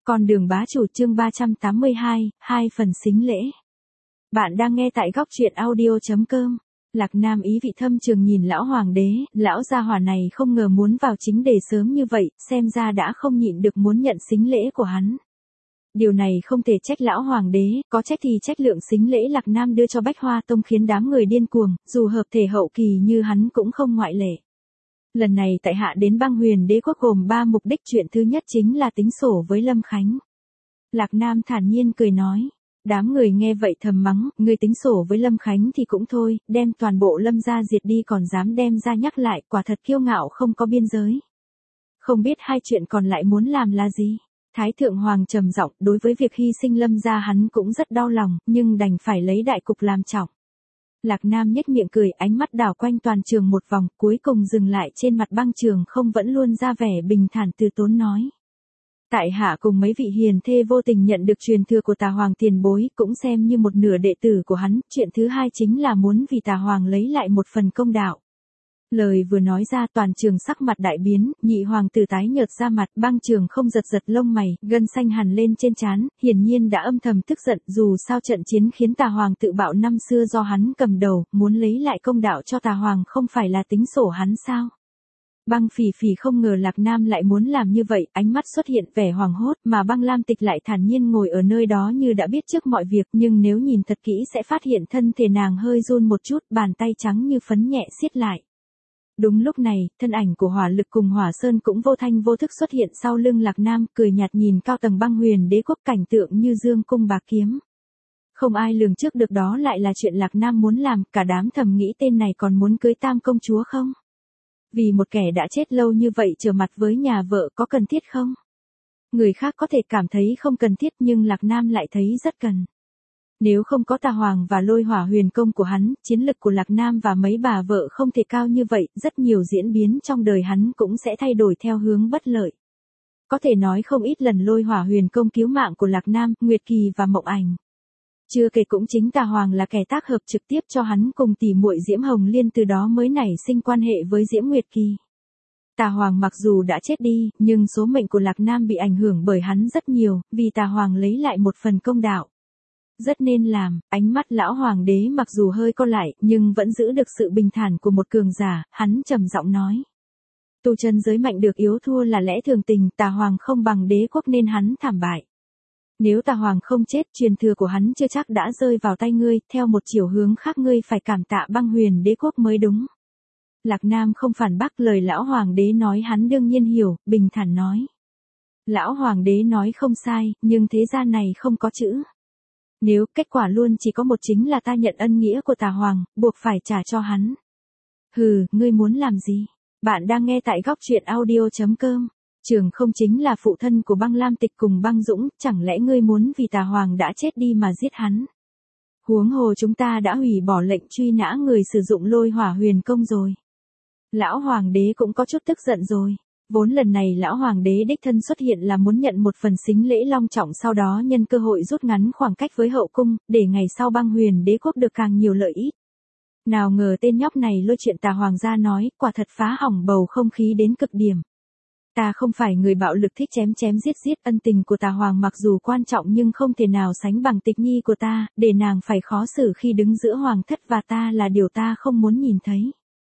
Con đường bá chủ chương 382, 2 phần sính lễ. Bạn đang nghe tại góc truyện audio.com. Lạc Nam ý vị thâm trường nhìn lão hoàng đế, lão gia hỏa này không ngờ muốn vào chính đề sớm như vậy, xem ra đã không nhịn được muốn nhận sính lễ của hắn. Điều này không thể trách lão hoàng đế, có trách thì trách lượng sính lễ Lạc Nam đưa cho Bách Hoa Tông khiến đám người điên cuồng, dù hợp thể hậu kỳ như hắn cũng không ngoại lệ. Lần này tại hạ đến Băng Huyền Đế quốc gồm 3 mục đích, chuyện thứ nhất chính là tính sổ với Lâm Khánh. Lạc Nam thản nhiên cười nói. Đám người nghe vậy thầm mắng, ngươi tính sổ với Lâm Khánh thì cũng thôi, đem toàn bộ Lâm gia diệt đi còn dám đem ra nhắc lại, quả thật kiêu ngạo không có biên giới. Không biết hai chuyện còn lại muốn làm là gì? Thái thượng hoàng trầm giọng, đối với việc hy sinh Lâm gia hắn cũng rất đau lòng, nhưng đành phải lấy đại cục làm trọng. Lạc Nam nhếch miệng cười, ánh mắt đảo quanh toàn trường một vòng, cuối cùng dừng lại trên mặt Băng Trường Không vẫn luôn ra vẻ bình thản từ tốn nói. Tại hạ cùng mấy vị hiền thê vô tình nhận được truyền thừa của Tà Hoàng tiền bối, cũng xem như một nửa đệ tử của hắn, chuyện thứ hai chính là muốn vì Tà Hoàng lấy lại một phần công đạo. Lời vừa nói ra toàn trường sắc mặt đại biến, nhị hoàng tử tái nhợt ra mặt, Băng Trường Không giật giật lông mày, gân xanh hằn lên trên trán, hiển nhiên đã âm thầm tức giận, dù sao trận chiến khiến Tà Hoàng tự bạo năm xưa do hắn cầm đầu, muốn lấy lại công đạo cho Tà Hoàng không phải là tính sổ hắn sao? Băng Phỉ Phỉ không ngờ Lạc Nam lại muốn làm như vậy, ánh mắt xuất hiện vẻ hoảng hốt, mà Băng Lam Tịch lại thản nhiên ngồi ở nơi đó như đã biết trước mọi việc, nhưng nếu nhìn thật kỹ sẽ phát hiện thân thể nàng hơi run một chút, bàn tay trắng như phấn nhẹ siết lại. Đúng lúc này, thân ảnh của Hỏa Lực cùng Hỏa Sơn cũng vô thanh vô thức xuất hiện sau lưng Lạc Nam, cười nhạt nhìn cao tầng Băng Huyền Đế quốc, cảnh tượng như dương cung bạc kiếm. Không ai lường trước được đó lại là chuyện Lạc Nam muốn làm, cả đám thầm nghĩ tên này còn muốn cưới Tam công chúa không? Vì một kẻ đã chết lâu như vậy trở mặt với nhà vợ có cần thiết không? Người khác có thể cảm thấy không cần thiết nhưng Lạc Nam lại thấy rất cần. Nếu không có Tà Hoàng và Lôi Hỏa huyền công của hắn, chiến lực của Lạc Nam và mấy bà vợ không thể cao như vậy, rất nhiều diễn biến trong đời hắn cũng sẽ thay đổi theo hướng bất lợi. Có thể nói không ít lần Lôi Hỏa huyền công cứu mạng của Lạc Nam, Nguyệt Kỳ và Mộng Ảnh. Chưa kể cũng chính Tà Hoàng là kẻ tác hợp trực tiếp cho hắn cùng tỷ muội Diễm Hồng Liên, từ đó mới nảy sinh quan hệ với Diễm Nguyệt Kỳ. Tà Hoàng mặc dù đã chết đi, nhưng số mệnh của Lạc Nam bị ảnh hưởng bởi hắn rất nhiều, vì Tà Hoàng lấy lại một phần công đạo. Rất nên làm, ánh mắt lão hoàng đế mặc dù hơi co lại, nhưng vẫn giữ được sự bình thản của một cường giả, hắn trầm giọng nói. Tu chân giới mạnh được yếu thua là lẽ thường tình, Tà Hoàng không bằng đế quốc nên hắn thảm bại. Nếu Tà Hoàng không chết, truyền thừa của hắn chưa chắc đã rơi vào tay ngươi, theo một chiều hướng khác ngươi phải cảm tạ Băng Huyền Đế quốc mới đúng. Lạc Nam không phản bác lời lão hoàng đế nói, hắn đương nhiên hiểu, bình thản nói. Lão hoàng đế nói không sai, nhưng thế gian này không có chữ. Nếu kết quả luôn chỉ có một chính là ta nhận ân nghĩa của Tà Hoàng, buộc phải trả cho hắn. Hừ, ngươi muốn làm gì? Bạn đang nghe tại góc truyện audio.com. Trường Không chính là phụ thân của Băng Lam Tịch cùng Băng Dũng, chẳng lẽ ngươi muốn vì Tà Hoàng đã chết đi mà giết hắn? Huống hồ chúng ta đã hủy bỏ lệnh truy nã người sử dụng Lôi Hỏa huyền công rồi. Lão Hoàng đế cũng có chút tức giận rồi. Vốn lần này lão Hoàng đế đích thân xuất hiện là muốn nhận một phần sính lễ long trọng, sau đó nhân cơ hội rút ngắn khoảng cách với hậu cung, để ngày sau Băng Huyền Đế quốc được càng nhiều lợi ích. Nào ngờ tên nhóc này lôi chuyện Tà Hoàng ra nói, quả thật phá hỏng bầu không khí đến cực điểm. Ta không phải người bạo lực thích chém chém giết giết, ân tình của Tà Hoàng mặc dù quan trọng nhưng không thể nào sánh bằng Tịch Nhi của ta, để nàng phải khó xử khi đứng giữa Hoàng thất và ta là điều ta không muốn nhìn thấy.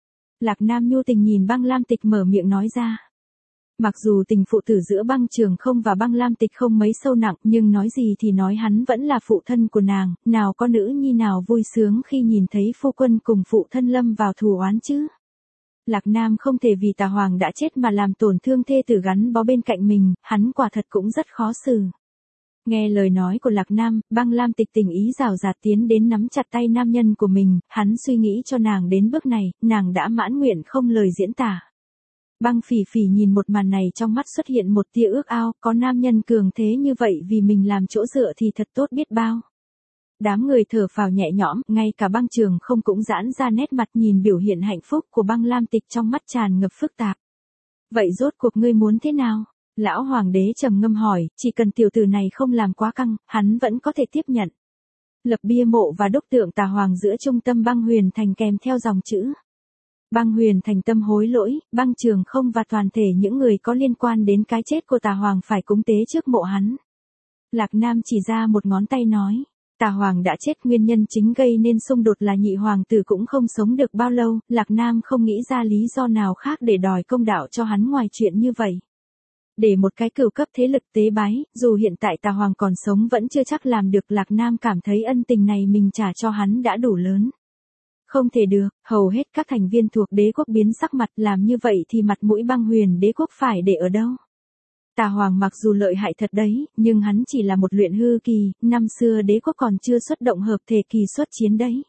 Lạc Nam nhu tình nhìn Băng Lam Tịch mở miệng nói ra. Mặc dù tình phụ tử giữa Băng Trường Không và Băng Lam Tịch không mấy sâu nặng, nhưng nói gì thì nói hắn vẫn là phụ thân của nàng, nào có nữ nhi nào vui sướng khi nhìn thấy phu quân cùng phụ thân lâm vào thù oán chứ. Lạc Nam không thể vì Tà Hoàng đã chết mà làm tổn thương thê tử gắn bó bên cạnh mình, hắn quả thật cũng rất khó xử. Nghe lời nói của Lạc Nam, Băng Lam Tịch tình ý rào rạt tiến đến nắm chặt tay nam nhân của mình, hắn suy nghĩ cho nàng đến bước này, nàng đã mãn nguyện không lời diễn tả. Băng Phỉ Phỉ nhìn một màn này trong mắt xuất hiện một tia ước ao, có nam nhân cường thế như vậy vì mình làm chỗ dựa thì thật tốt biết bao. Đám người thở phào nhẹ nhõm, ngay cả Băng Trường Không cũng giãn ra nét mặt nhìn biểu hiện hạnh phúc của Băng Lam Tịch trong mắt tràn ngập phức tạp. Vậy rốt cuộc ngươi muốn thế nào? Lão Hoàng đế trầm ngâm hỏi, chỉ cần tiểu tử này không làm quá căng, hắn vẫn có thể tiếp nhận. Lập bia mộ và đúc tượng Tà Hoàng giữa trung tâm Băng Huyền thành kèm theo dòng chữ. Băng Huyền thành tâm hối lỗi, Băng Trường Không và toàn thể những người có liên quan đến cái chết của Tà Hoàng phải cúng tế trước mộ hắn. Lạc Nam chỉ ra một ngón tay nói. Tà Hoàng đã chết, nguyên nhân chính gây nên xung đột là nhị hoàng tử cũng không sống được bao lâu, Lạc Nam không nghĩ ra lý do nào khác để đòi công đạo cho hắn ngoài chuyện như vậy. Để một cái cửu cấp thế lực tế bái, dù hiện tại Tà Hoàng còn sống vẫn chưa chắc làm được, Lạc Nam cảm thấy ân tình này mình trả cho hắn đã đủ lớn. Không thể được, hầu hết các thành viên thuộc đế quốc biến sắc mặt, làm như vậy thì mặt mũi Băng Huyền đế quốc phải để ở đâu. Tà Hoàng mặc dù lợi hại thật đấy, nhưng hắn chỉ là một luyện hư kỳ, năm xưa đế quốc còn chưa xuất động hợp thể kỳ xuất chiến đấy.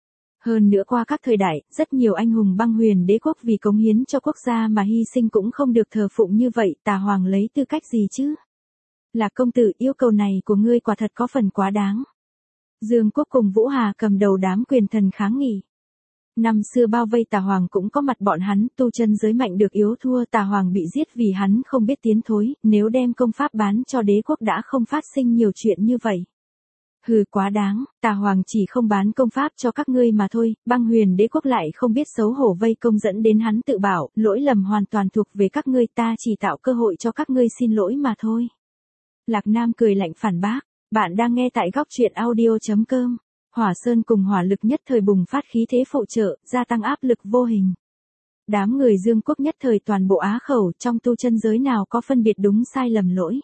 Hơn nữa qua các thời đại, rất nhiều anh hùng Băng Huyền đế quốc vì cống hiến cho quốc gia mà hy sinh cũng không được thờ phụng như vậy, Tà Hoàng lấy tư cách gì chứ? Lạc công tử, yêu cầu này của ngươi quả thật có phần quá đáng. Dương Quốc cùng Vũ Hà cầm đầu đám quyền thần kháng nghị. Năm xưa bao vây Tà Hoàng cũng có mặt bọn hắn, tu chân giới mạnh được yếu thua, Tà Hoàng bị giết vì hắn không biết tiến thối, nếu đem công pháp bán cho đế quốc đã không phát sinh nhiều chuyện như vậy. Hừ, quá đáng, Tà Hoàng chỉ không bán công pháp cho các ngươi mà thôi, Băng Huyền đế quốc lại không biết xấu hổ vây công dẫn đến hắn tự bảo, lỗi lầm hoàn toàn thuộc về các ngươi, ta chỉ tạo cơ hội cho các ngươi xin lỗi mà thôi. Lạc Nam cười lạnh phản bác, bạn đang nghe tại góc truyện audio.com. Hỏa Sơn cùng hỏa lực nhất thời bùng phát khí thế phụ trợ, gia tăng áp lực vô hình. Đám người Dương Quốc nhất thời toàn bộ á khẩu, trong tu chân giới nào có phân biệt đúng sai lầm lỗi.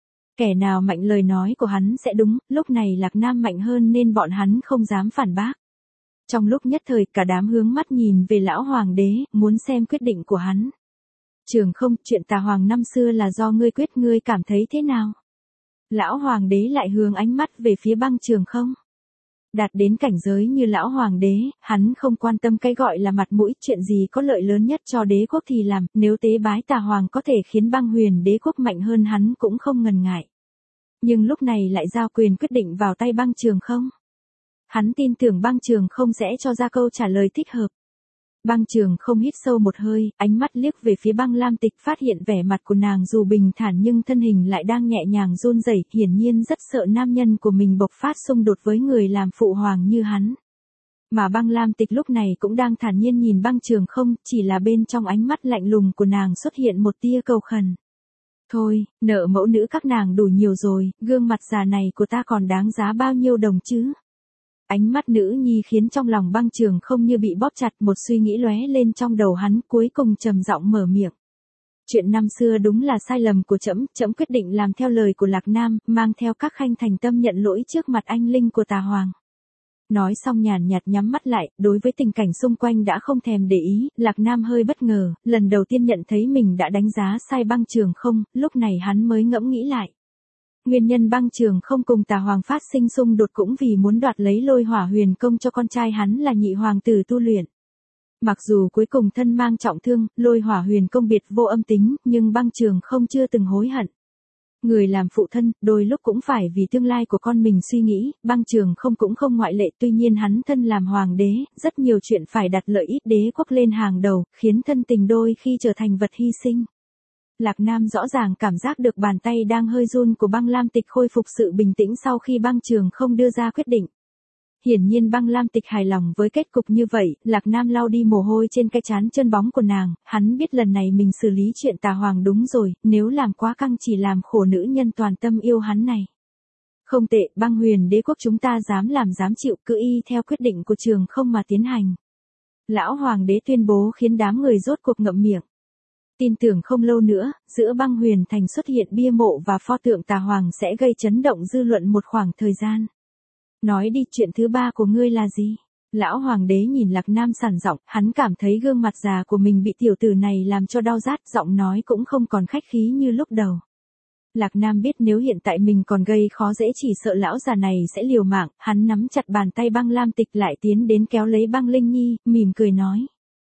Kẻ nào mạnh lời nói của hắn sẽ đúng, lúc này Lạc Nam mạnh hơn nên bọn hắn không dám phản bác. Trong lúc nhất thời cả đám hướng mắt nhìn về lão hoàng đế, muốn xem quyết định của hắn. Trường Không, chuyện Tà Hoàng năm xưa là do ngươi quyết, ngươi cảm thấy thế nào? Lão hoàng đế lại hướng ánh mắt về phía Băng Trường Không. Đạt đến cảnh giới như lão hoàng đế, hắn không quan tâm cái gọi là mặt mũi, chuyện gì có lợi lớn nhất cho đế quốc thì làm, nếu tế bái Tà Hoàng có thể khiến Băng Huyền đế quốc mạnh hơn hắn cũng không ngần ngại. Nhưng lúc này lại giao quyền quyết định vào tay Băng Trường Không. Hắn tin tưởng Băng Trường Không sẽ cho ra câu trả lời thích hợp. Băng Trường Không hít sâu một hơi, ánh mắt liếc về phía Băng Lam Tịch, phát hiện vẻ mặt của nàng dù bình thản nhưng thân hình lại đang nhẹ nhàng run rẩy, hiển nhiên rất sợ nam nhân của mình bộc phát xung đột với người làm phụ hoàng như hắn. Mà Băng Lam Tịch lúc này cũng đang thản nhiên nhìn Băng Trường Không, chỉ là bên trong ánh mắt lạnh lùng của nàng xuất hiện một tia cầu khẩn. Thôi, nợ mẫu nữ các nàng đủ nhiều rồi, gương mặt già này của ta còn đáng giá bao nhiêu đồng chứ? Ánh mắt nữ nhi khiến trong lòng Băng Trường Không như bị bóp chặt, một suy nghĩ lóe lên trong đầu hắn, cuối cùng trầm giọng mở miệng. Chuyện năm xưa đúng là sai lầm của trẫm, trẫm quyết định làm theo lời của Lạc Nam, mang theo các khanh thành tâm nhận lỗi trước mặt anh linh của Tà Hoàng. Nói xong nhàn nhạt nhắm mắt lại, đối với tình cảnh xung quanh đã không thèm để ý, Lạc Nam hơi bất ngờ, lần đầu tiên nhận thấy mình đã đánh giá sai Băng Trường Không, lúc này hắn mới ngẫm nghĩ lại. Nguyên nhân Băng Trường Không cùng Tà Hoàng phát sinh xung đột cũng vì muốn đoạt lấy Lôi Hỏa Huyền Công cho con trai hắn là nhị hoàng tử tu luyện. Mặc dù cuối cùng thân mang trọng thương, Lôi Hỏa Huyền Công biệt vô âm tính, nhưng Băng Trường Không chưa từng hối hận. Người làm phụ thân, đôi lúc cũng phải vì tương lai của con mình suy nghĩ, Băng Trường Không cũng không ngoại lệ, tuy nhiên hắn thân làm hoàng đế, rất nhiều chuyện phải đặt lợi ích đế quốc lên hàng đầu, khiến thân tình đôi khi trở thành vật hy sinh. Lạc Nam rõ ràng cảm giác được bàn tay đang hơi run của Băng Lam Tịch khôi phục sự bình tĩnh sau khi Băng Trường Không đưa ra quyết định. Hiển nhiên Băng Lam Tịch hài lòng với kết cục như vậy, Lạc Nam lau đi mồ hôi trên cái trán trơn bóng của nàng, hắn biết lần này mình xử lý chuyện Tà Hoàng đúng rồi, nếu làm quá căng chỉ làm khổ nữ nhân toàn tâm yêu hắn này. Không tệ, Băng Huyền đế quốc chúng ta dám làm dám chịu, cứ y theo quyết định của Trường Không mà tiến hành. Lão Hoàng đế tuyên bố khiến đám người rốt cuộc ngậm miệng. Tin tưởng không lâu nữa, giữa Băng Huyền thành xuất hiện bia mộ và pho tượng Tà Hoàng sẽ gây chấn động dư luận một khoảng thời gian. Nói đi, chuyện thứ ba của ngươi là gì? Lão Hoàng đế nhìn Lạc Nam sẵn giọng, hắn cảm thấy gương mặt già của mình bị tiểu tử này làm cho đau rát, giọng nói cũng không còn khách khí như lúc đầu. Lạc Nam biết nếu hiện tại mình còn gây khó dễ chỉ sợ lão già này sẽ liều mạng, hắn nắm chặt bàn tay Băng Lam Tịch lại tiến đến kéo lấy Băng Linh Nhi, mỉm cười nói.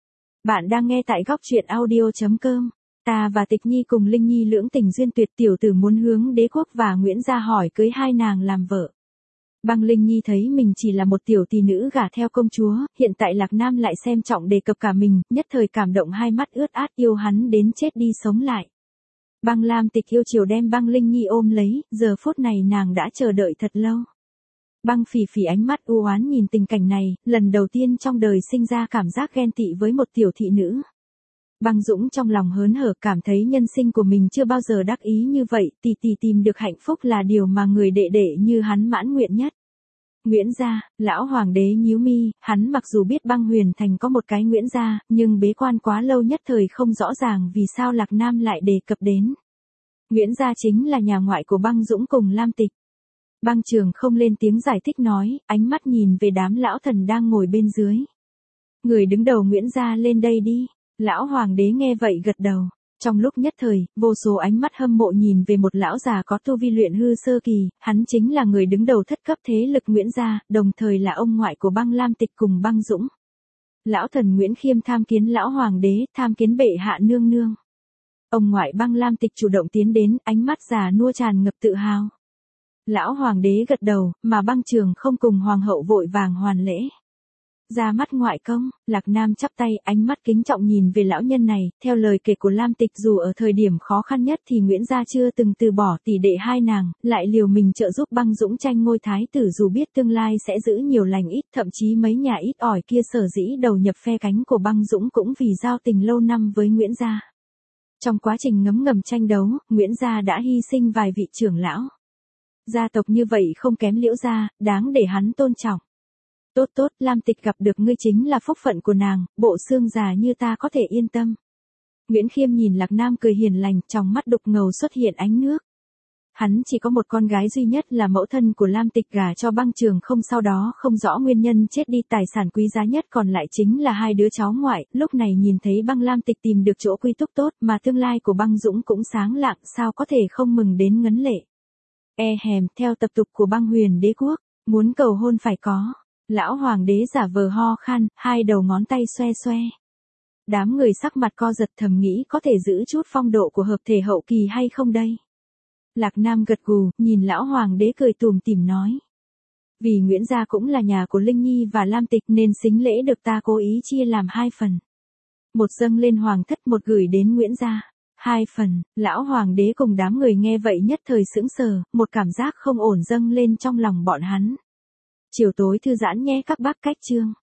Bạn đang nghe tại góc truyện audio.com. Ta và Tịch Nhi cùng Linh Nhi lưỡng tình duyên tuyệt, tiểu tử muốn hướng đế quốc và Nguyễn gia hỏi cưới hai nàng làm vợ. Băng Linh Nhi thấy mình chỉ là một tiểu tỷ nữ gả theo công chúa, hiện tại Lạc Nam lại xem trọng đề cập cả mình, nhất thời cảm động hai mắt ướt át, yêu hắn đến chết đi sống lại. Băng Lam Tịch yêu chiều đem Băng Linh Nhi ôm lấy, giờ phút này nàng đã chờ đợi thật lâu. Băng Phỉ Phỉ ánh mắt u oán nhìn tình cảnh này, lần đầu tiên trong đời sinh ra cảm giác ghen tị với một tiểu thị nữ. Băng Dũng trong lòng hớn hở, cảm thấy nhân sinh của mình chưa bao giờ đắc ý như vậy, tỷ tìm được hạnh phúc là điều mà người đệ đệ như hắn mãn nguyện nhất. Nguyễn gia, lão hoàng đế nhíu mi, hắn mặc dù biết Băng Huyền Thành có một cái Nguyễn gia, nhưng bế quan quá lâu nhất thời không rõ ràng vì sao Lạc Nam lại đề cập đến. Nguyễn gia chính là nhà ngoại của Băng Dũng cùng Lam Tịch. Băng Trường không lên tiếng giải thích nói, ánh mắt nhìn về đám lão thần đang ngồi bên dưới. Người đứng đầu Nguyễn gia lên đây đi. Lão hoàng đế nghe vậy gật đầu. Trong lúc nhất thời, vô số ánh mắt hâm mộ nhìn về một lão già có tu vi luyện hư sơ kỳ, hắn chính là người đứng đầu thất cấp thế lực Nguyễn gia, đồng thời là ông ngoại của Băng Lam Tịch cùng Băng Dũng. Lão thần Nguyễn Khiêm tham kiến lão hoàng đế, tham kiến bệ hạ nương nương. Ông ngoại Băng Lam Tịch chủ động tiến đến, ánh mắt già nua tràn ngập tự hào. Lão hoàng đế gật đầu, mà Băng Trường không cùng hoàng hậu vội vàng hoàn lễ. Ra mắt ngoại công, Lạc Nam chắp tay, ánh mắt kính trọng nhìn về lão nhân này, theo lời kể của Lam Tịch dù ở thời điểm khó khăn nhất thì Nguyễn gia chưa từng từ bỏ tỷ đệ hai nàng, lại liều mình trợ giúp Băng Dũng tranh ngôi thái tử dù biết tương lai sẽ giữ nhiều lành ít, thậm chí mấy nhà ít ỏi kia sở dĩ đầu nhập phe cánh của Băng Dũng cũng vì giao tình lâu năm với Nguyễn gia. Trong quá trình ngấm ngầm tranh đấu, Nguyễn gia đã hy sinh vài vị trưởng lão. Gia tộc như vậy không kém Liễu gia, đáng để hắn tôn trọng. Tốt, Lam Tịch gặp được ngươi chính là phúc phận của nàng, bộ xương già như ta có thể yên tâm. Nguyễn Khiêm nhìn Lạc Nam cười hiền lành, trong mắt đục ngầu xuất hiện ánh nước. Hắn chỉ có một con gái duy nhất là mẫu thân của Lam Tịch gả cho Băng Trường không, sau đó không rõ nguyên nhân chết đi, tài sản quý giá nhất còn lại chính là hai đứa cháu ngoại, lúc này nhìn thấy Băng Lam Tịch tìm được chỗ quy túc tốt mà tương lai của Băng Dũng cũng sáng lạng, sao có thể không mừng đến ngấn lệ. Theo tập tục của Băng Huyền đế quốc, muốn cầu hôn phải có. Lão hoàng đế giả vờ ho khan, hai đầu ngón tay xoe xoe. Đám người sắc mặt co giật thầm nghĩ có thể giữ chút phong độ của hợp thể hậu kỳ hay không đây. Lạc Nam gật gù, nhìn lão hoàng đế cười tủm tỉm nói. Vì Nguyễn gia cũng là nhà của Linh Nhi và Lam Tịch nên sính lễ được ta cố ý chia làm hai phần. Một dâng lên hoàng thất, một gửi đến Nguyễn gia. Hai phần, lão hoàng đế cùng đám người nghe vậy nhất thời sững sờ, một cảm giác không ổn dâng lên trong lòng bọn hắn. Chiều tối thư giãn nhé các bác, cách chương.